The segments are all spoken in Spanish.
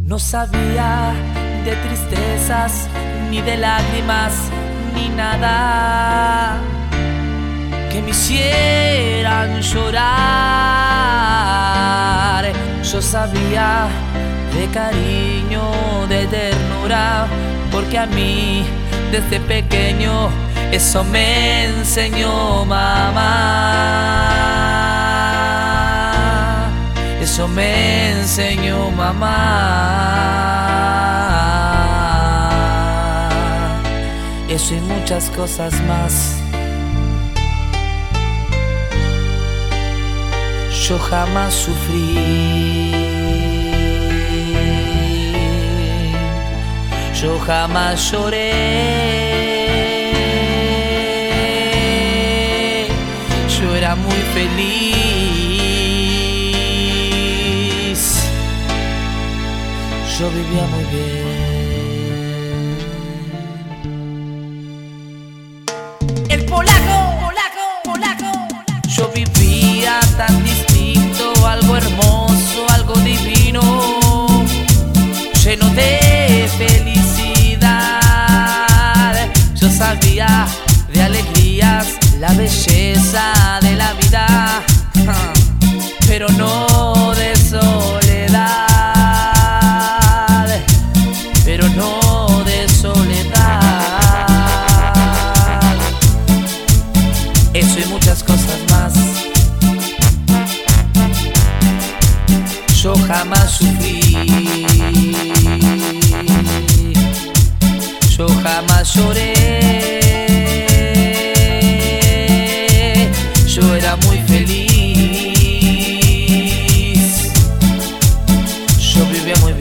No sabía de tristezas, ni de lágrimas, ni nada que me hicieran llorar. Yo sabía de cariño, de ternura, porque a mí desde pequeño eso me enseñó mamá. Eso me enseñó mamá. Eso y muchas cosas más. Yo jamás sufrí, yo jamás lloré, yo era muy feliz, yo vivía muy bien. El polaco, yo vivía tan distinto, algo hermoso, algo divino, lleno de felicidad. Yo sabía de alegrías, la belleza de la vida, pero no de soledad, pero no de soledad. Eso y muchas cosas más. Yo jamás sufrí, yo jamás lloré, yo era muy feliz, yo vivía muy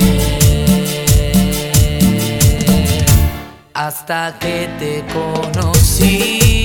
bien, hasta que te conocí.